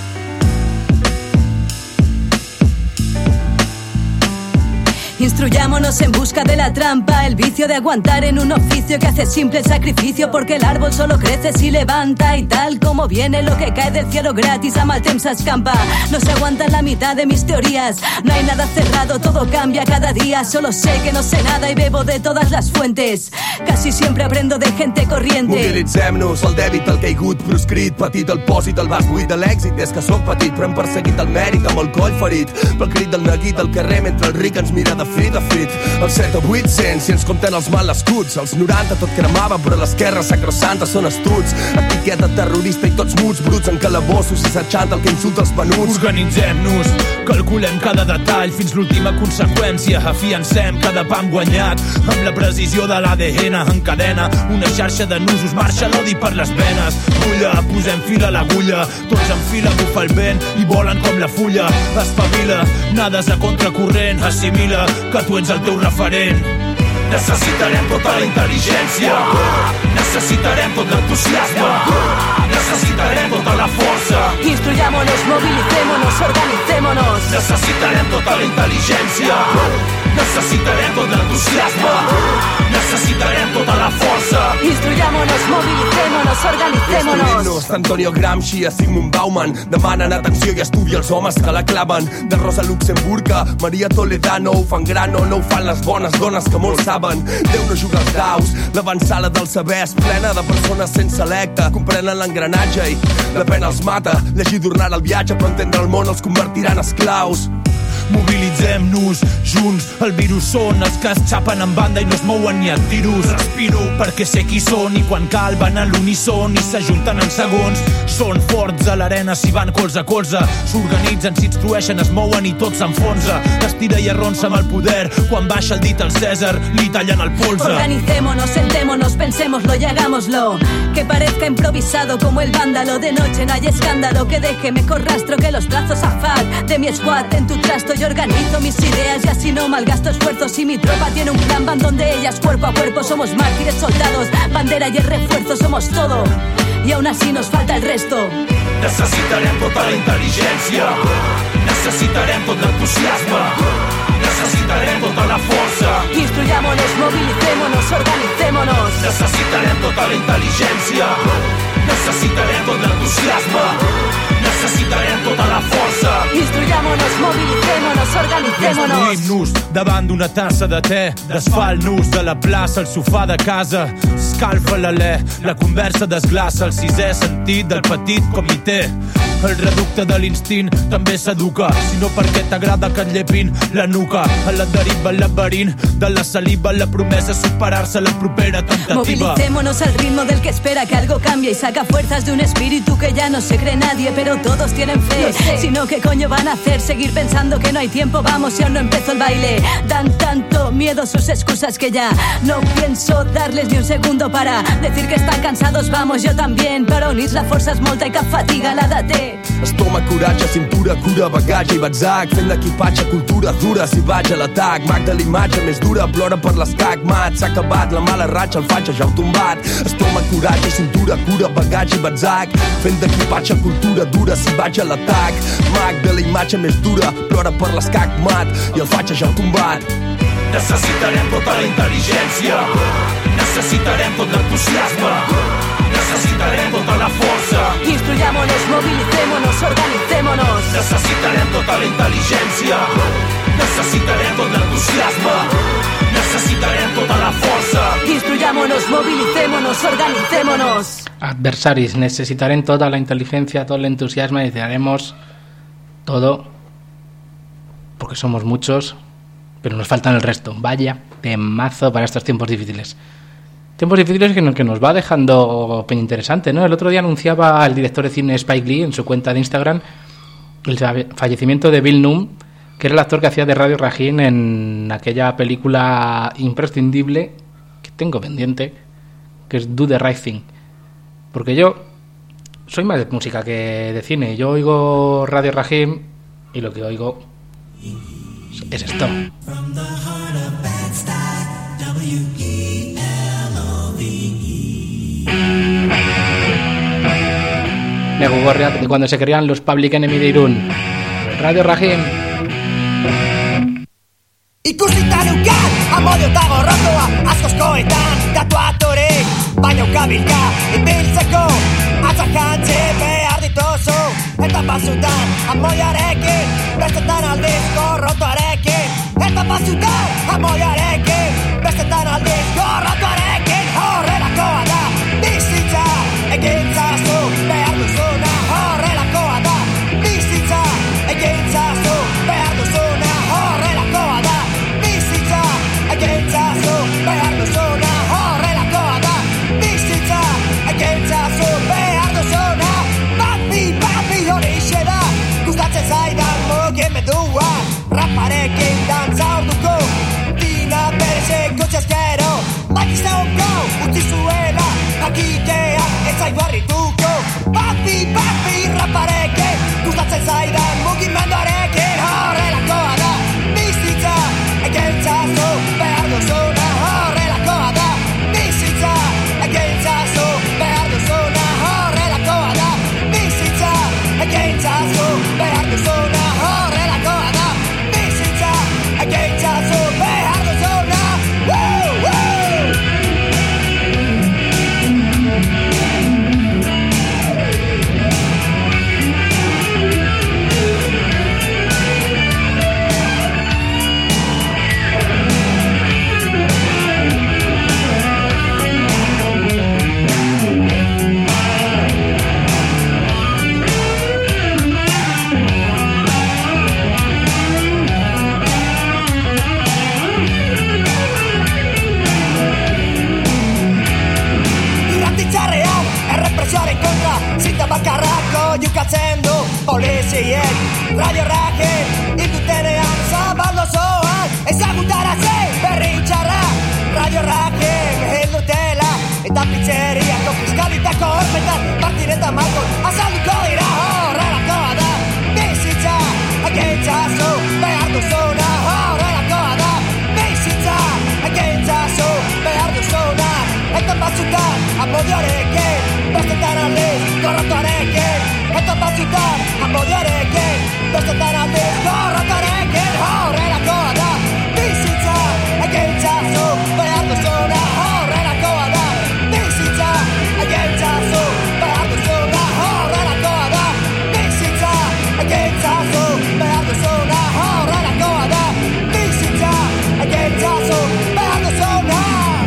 Instruyámonos en busca de la trampa, el vicio de aguantar en un oficio que hace simple el sacrificio, porque el árbol solo crece si levanta, y tal como viene lo que cae del cielo gratis a mal temps s'escampa. No se aguanta la mitad de mis teorías, no hay nada cerrado, todo cambia cada día. Solo sé que no sé nada y bebo de todas las fuentes, casi siempre aprendo de gente corriente. Mobilitzem-nos, el dèbit, el caigut, proscrit, petit, el pòsit, el vas buit de l'èxit. Des que sóc petit, però hem perseguit el mèrit amb el coll ferit, pel crit del neguit al carrer mentre el ric ens mira de fit a fit. Els 7 o 800, si ens compten els mal escuts, els 90 tot cremava, però l'esquerra sacrosanta són estuts. Etiqueta terrorista i tots muts, bruts en calabossos i s'aixanta el que insulta els venuts. Organitzem-nos, calculem cada detall fins l'última conseqüència, afiancem cada pam guanyat amb la precisió de l'ADN en cadena, una xarxa de nusos, marxa l'odi per les venes. Bulla, posem fil a l'agulla, tots en fila, bufa el vent i volen com la fulla. Espavila, nades a contracorrent, assimila que tu ets el teu referent. Necessitarem tota la intel·ligència, necessitarem tot l'entusiasme, necessitarem tota la força. Instruyámonos, movilicémonos, organicémonos. Necessitarem tota la intel·ligència, necessitarem tot l'entusiasme, necessitarem tota la força. Instruyámonos, movilicémonos, organicémonos. Antonio Gramsci a Sigmund Bauman demanen atenció i estudia els homes que la claven. De Rosa Luxemburg a Maria Toledano, ho fan gran o no ho fan les bones dones que molt saben. Déu no juga als daus, l'avançala del saber és plena de persones sense electe, comprenen l'engranatge i la pena els mata. Llegir d'ornar el viatge però entendre el món els convertirà en esclaus. Mobilitzem-nos junts, el virus són els que es xapen en banda i no es mouen ni a tiros. Respiro perquè sé qui són i quan cal van a l'unisson i s'ajunten en segons. Són forts a l'arena si van colze a colze, s'organitzen, s'instrueixen, es mouen i tot s'enfonsa. Estira i arronsa amb el poder, quan baixa el dit al César li tallen el polze. Organicémonos, sentémonos, pensémoslo y hagámoslo, que parezca improvisado como el vándalo. De noche no hay escándalo que deje mejor rastro que los brazos a far de mi squad en tu trasto. Yo organizo mis ideas y así no malgasto esfuerzos. Y mi tropa tiene un plan, van donde ellas cuerpo a cuerpo. Somos mártires, soldados, bandera y el refuerzo. Somos todo y aún así nos falta el resto. Necessitarem tota la intel·ligència, necessitarem tot l'entusiasme, necessitarem tota la força. Instruyámonos, movilicémonos, organicémonos. Necessitarem tota la intel·ligència, necessitarem tot l'entusiasme, necessitarem tota la força. Instruyámonos, movilicémonos, organicémonos. Instruïm-nos davant d'una tassa de te, desfal-nos de la plaça, el sofà de casa, escalfa l'alè, la conversa desglaça, el sisè sentit del petit com hi té. El reducte de l'instint també s'educa, si no perquè t'agrada que et llepin la nuca. A la deriva, el laberint de la saliva, la promesa és superar-se la propera tentativa. Movilicémonos al ritmo del que espera que algo cambie y saca fuerzas de un espíritu que ya no se cree nadie, pero todos tienen fe. Si no, ¿qué coño van a hacer? Seguir pensando que no hay tiempo, vamos, si aún no empezó el baile. Dan tanto miedo sus excusas que ya no pienso darles ni un segundo para decir que están cansados. Vamos, yo también, però unir la força és molta i cap fatiga la té. Estómac, coratge, cintura, cura, bagatge i batzac, fent l'equipatge, cultura dura si vaig a l'atac. Mag de l'imatge més dura, plora per l'escac mat. S'ha acabat la mala ratxa, el fatxa ja ho tombat. Estómac, coratge, cintura, cura, bagatge i batzac, fent d'equipatge, cultura dura si vaig a l'atac. Mag de l'imatge més dura, plora per l'escac mat i el fatxa ja ho tombat. Necessitarem tota la intel·ligència, necessitarem tot l'entusiasme, necessitarem tota la força. Instruyámonos, movilicémonos, organicémonos. Necessitarem tota la intel·ligència, necessitarem tot l'entusiasme, necessitarem tota la força. Instruyámonos, movilicémonos, organicémonos. Adversaris, necesitarán toda la inteligencia, todo el entusiasmo, necesitaremos todo, porque somos muchos, pero nos faltan el resto. Vaya temazo para estos tiempos difíciles. Tiempos difíciles que nos va dejando peña interesante, ¿no? El otro día anunciaba el director de cine Spike Lee en su cuenta de Instagram el fallecimiento de Bill Nunn, que era el actor que hacía de Radio Raheem en aquella película imprescindible que tengo pendiente, que es Do the Right Thing. Porque yo soy más de música que de cine. Yo oigo Radio Rahim y lo que oigo es esto. Negu Gorria, de cuando se crean los Public Enemy de Irún. Radio Rahim. Ikusita neukan, amodio eta gorrotoa askoskoetan tatuatorik baina ukabilka ibiltzeko atzakantzi behar dituzu eta pasutan amodiarekin bestetan aldiz gorrotoarekin eta pasutan amodiarekin bestetan aldiz gorrotoarekin horrelakoa da bizitza egintzazu behar duzuna horrelakoa da bizitza egintzazu behar duzuna horrelakoa da egintzazu behar duzuna horrelakoa da bizitza egintzazu behar duzuna Papi horixe da gustatzen zaidan mugimendua raparekin dantza orduko Tina Perezeko txaskero Makiztauko utzi zuela jakitean ez zaigu harrituko Papi raparekin gustatzen zaidan mugimenduarekin horrelakoa da bizitza egintzazu behar duzuna horrelakoa da bizitza egintzazu behar duzuna horrelakoa da bizitza egintzazu behar duzuna horrelakoa da bizitza egintzazu behar duzuna Zita bakarrako jukatzen du poliziek Radio Rahim indutenean zabaldo zoan ezagutarazi berri txarra Radio Rahim hildutela eta pizzeriako fiskalitako hormetan martineta markon azalduko dira horrelakoa da bizitza egintzazu behar duzuna horrelakoa da bizitza egintzazu behar duzuna eta batzutan amodioarekin bestetan aldiz gorrotoarekin eta batzutan amodioarekin bestetan aldiz gorrotoarekin horrelakoa da bizitza egintzazu behar duzuna horrelakoa da bizitza egintzazu behar duzuna horrelakoa da bizitza egintzazu behar duzuna horrelakoa da bizitza egintzazu behar duzuna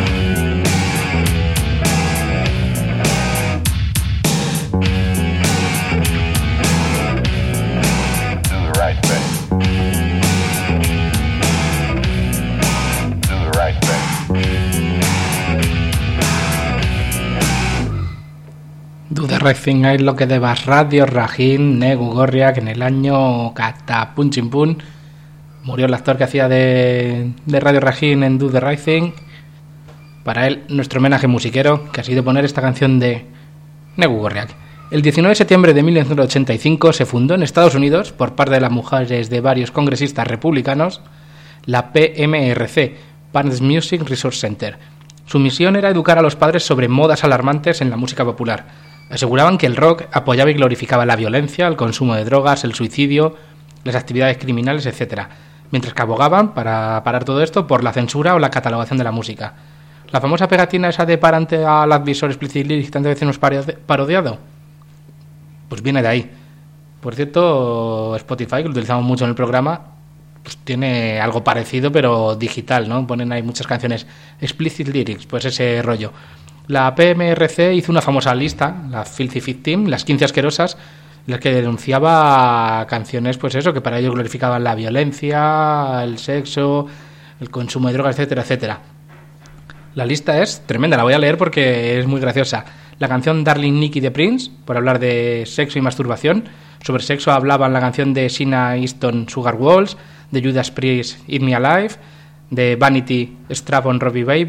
Do the right thing es lo que debas. Radio Rahim, Negu Gorria, que en el año Catapunchimpun murió el actor que hacía de Radio Rahim en Do the Right Thing. Para él, nuestro homenaje musiquero, que ha sido poner esta canción de Negu Gorriak. El 19 de septiembre de 1985 se fundó en Estados Unidos, por parte de las mujeres de varios congresistas republicanos, la PMRC, Parents Music Resource Center. Su misión era educar a los padres sobre modas alarmantes en la música popular. Aseguraban que el rock apoyaba y glorificaba la violencia, el consumo de drogas, el suicidio, las actividades criminales, etc., mientras que abogaban, para parar todo esto, por la censura o la catalogación de la música. La famosa pegatina esa de parante al advisor explicit lyric, tantas veces hemos parodiado, pues viene de ahí. Por cierto, Spotify, que lo utilizamos mucho en el programa, pues tiene algo parecido, pero digital, ¿no? Ponen ahí muchas canciones explicit lyrics, pues ese rollo. La PMRC hizo una famosa lista, la Filthy 15, las 15 asquerosas, en las que denunciaba canciones, pues eso, que para ellos glorificaban la violencia, el sexo, el consumo de drogas, etcétera, etcétera. La lista es tremenda, la voy a leer porque es muy graciosa. La canción Darling Nikki de Prince, por hablar de sexo y masturbación. Sobre sexo hablaban la canción de Sina Easton, Sugar Walls, de Judas Priest, Eat Me Alive, de Vanity, Strap on Robbie Baby,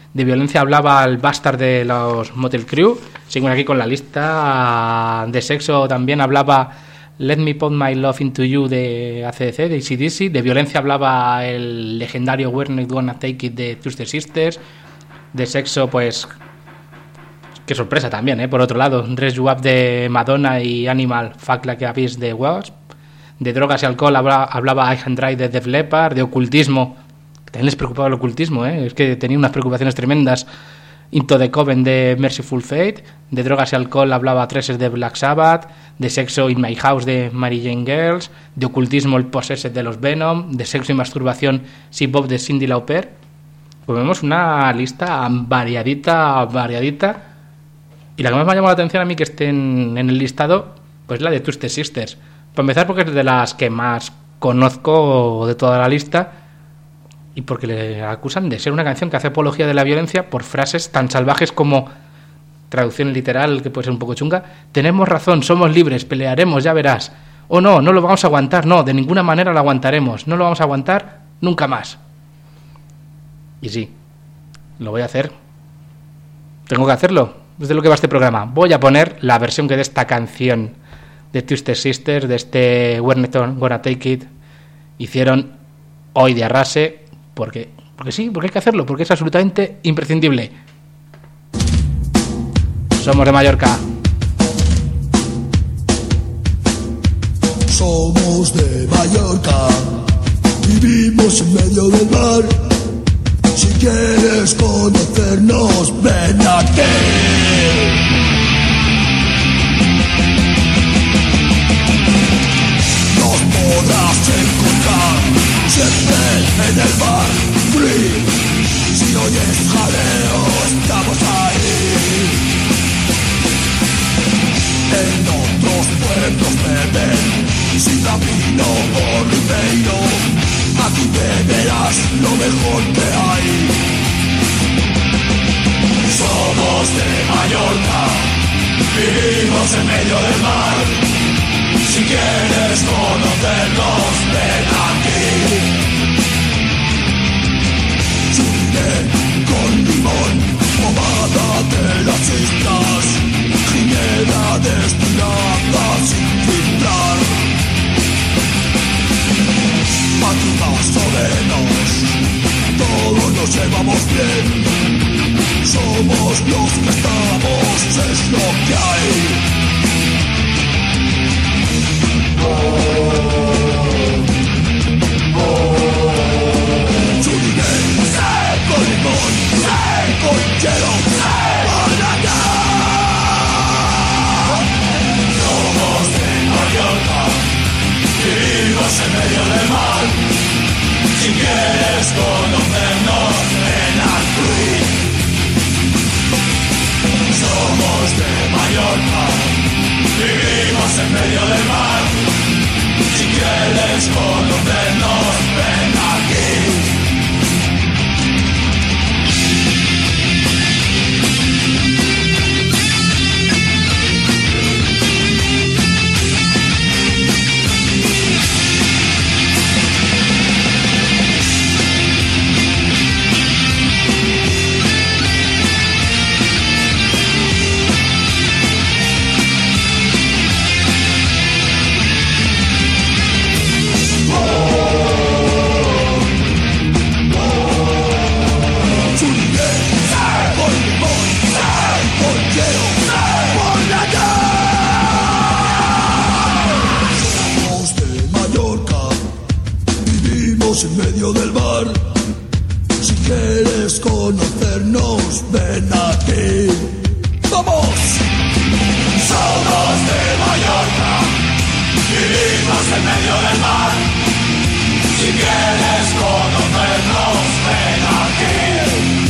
De violencia hablaba el Bastard de los Motley Crue. Seguimos aquí con la lista. De sexo también hablaba Let Me Put My Love Into You de AC/DC, de AC/DC. De violencia hablaba el legendario We're Not Gonna Take It de Twisted Sisters. De sexo, pues... Qué sorpresa también, por otro lado. Dress You Up de Madonna y Animal Fuck Like a Beast de Wasp. De drogas y alcohol hablaba I Can Drive de Def Leppard. De ocultismo, también les preocupaba el ocultismo, es que tenía unas preocupaciones tremendas. Into the Coven de Merciful Fate. De drogas y alcohol hablaba Traces de Black Sabbath. De sexo In My House de Mary Jane Girls. De ocultismo el Possessed de los Venom. De sexo y masturbación See Bob de Cyndi Lauper. Pues vemos una lista variadita. Y la que más me ha llamado la atención a mí que esté en el listado, pues la de Twisted Sisters. Para empezar, porque es de las que más conozco de toda la lista y porque le acusan de ser una canción que hace apología de la violencia por frases tan salvajes como, traducción literal que puede ser un poco chunga, tenemos razón, somos libres, pelearemos, ya verás. O no, no lo vamos a aguantar, no, de ninguna manera lo aguantaremos, no lo vamos a aguantar nunca más. Y sí, lo voy a hacer. Tengo que hacerlo. Es de lo que va este programa. Voy a poner la versión que de esta canción de Twisted Sisters, de este We're Not Gonna Take It, hicieron hoy de Arrase, porque sí, porque hay que hacerlo, porque es absolutamente imprescindible. Somos de Mallorca. Somos de Mallorca, vivimos en medio del mar. Si quieres conocernos, ven aquí. Nos podrás encontrar siempre en el bar free. Si oyes jaleo, estamos ahí. En otros pueblos beben sin camino o ribeiro. Aquí beberás lo mejor que hay. Somos de Mallorca, vivimos en medio del mar. Si quieres conocernos, ven aquí. Chile con limón, pomada de las islas, ginebra destilada sin filtrar. Aquí más o menos, todos nos llevamos bien. Somos los que estamos, es lo que hay. Churigué, con limón, con hielo, banana. Somos de Mallorca, vivimos en medio del mar. Si quieres conocernos, ven aquí. Somos de Mallorca, vivimos en medio del mar. Si quieres conocernos, ven aquí. En medio del mar. Si quieres conocernos, ven aquí. ¡Vamos! Somos de Mallorca, vivimos en medio del mar. Si quieres conocernos, ven aquí.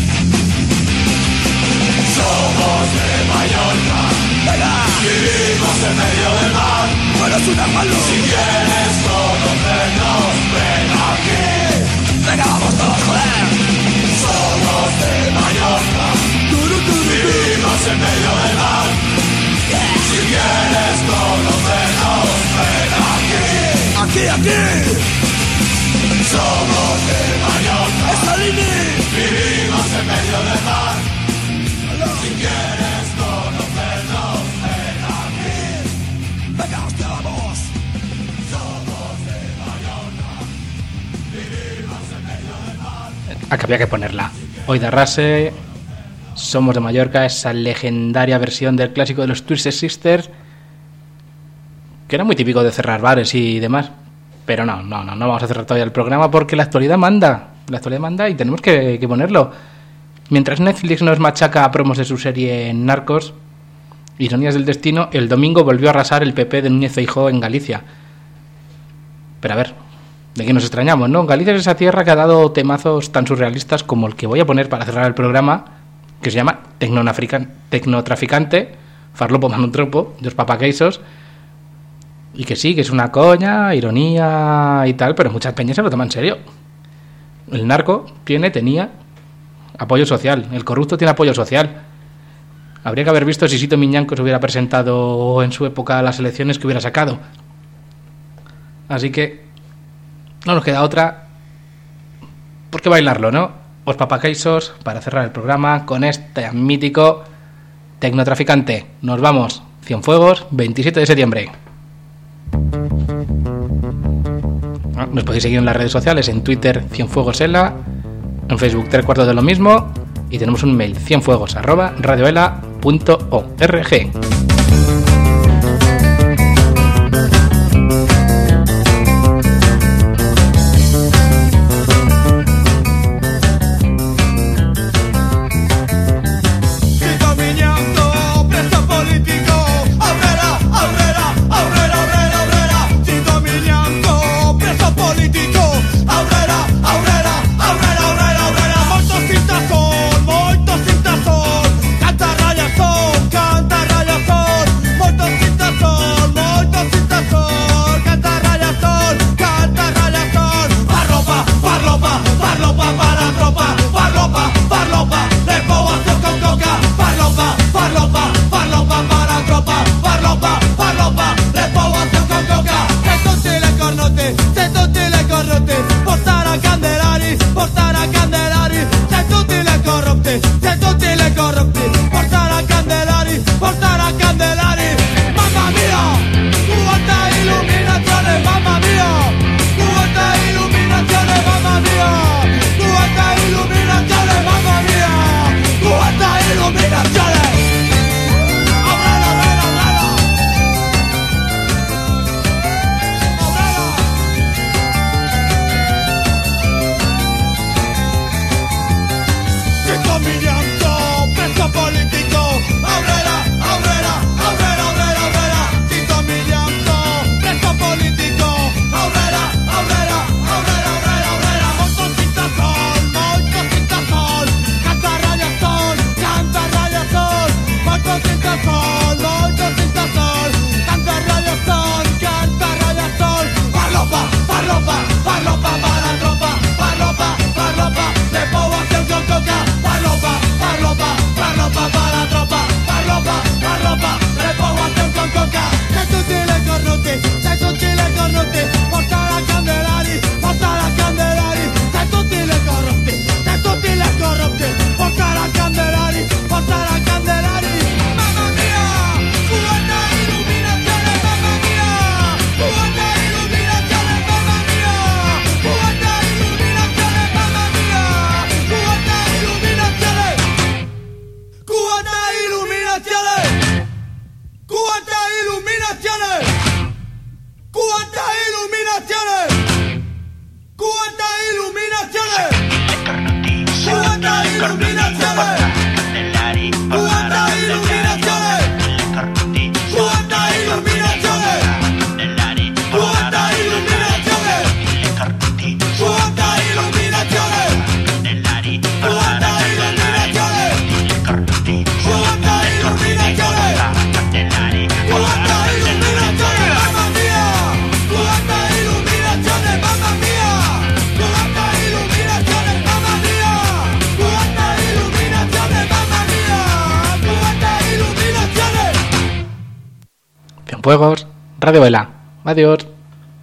Somos de Mallorca, vivimos en medio del mar. Eres una malo. Si quieres conocernos, ven aquí. Venga, vamos todos, joder. Somos de Mallorca, vivimos en medio del mar. Si quieres conocernos, ven aquí. Aquí. Somos de Mallorca, vivimos vivimos en medio del mar. Si quieres conocernos, ven aquí. Venga, os quedamos. Somos de Bayona. Vivimos en medio del mar. Acá había que ponerla. Hoy de Rase, Somos de Mallorca, esa legendaria versión del clásico de los Twisted Sisters, que era muy típico de cerrar bares y demás. Pero no vamos a cerrar todavía el programa porque la actualidad manda y tenemos que ponerlo. Mientras Netflix nos machaca a promos de su serie Narcos, ironías del destino, el domingo volvió a arrasar el PP de Núñez Feijóo en Galicia. Pero a ver, ¿de qué nos extrañamos, no? Galicia es esa tierra que ha dado temazos tan surrealistas como el que voy a poner para cerrar el programa, que se llama Tecnotraficante, Farlopo Manutropo, dos papaqueisos, y que sí, que es una coña, ironía y tal, pero muchas peñas se lo toman en serio. El narco tenía apoyo social, el corrupto tiene apoyo social. Habría que haber visto si Sito Miñanco se hubiera presentado en su época a las elecciones que hubiera sacado. Así que no nos queda otra por qué bailarlo, ¿no? Os papaqueisos, para cerrar el programa con este mítico Tecnotraficante. Nos vamos, Cienfuegos, 27 de septiembre. Nos podéis seguir en las redes sociales, en Twitter Cienfuegosela, en Facebook 3/4 de lo mismo, y tenemos un mail cienfuegos@radioela.org. Cienfuegos, Radio Vela. Adiós.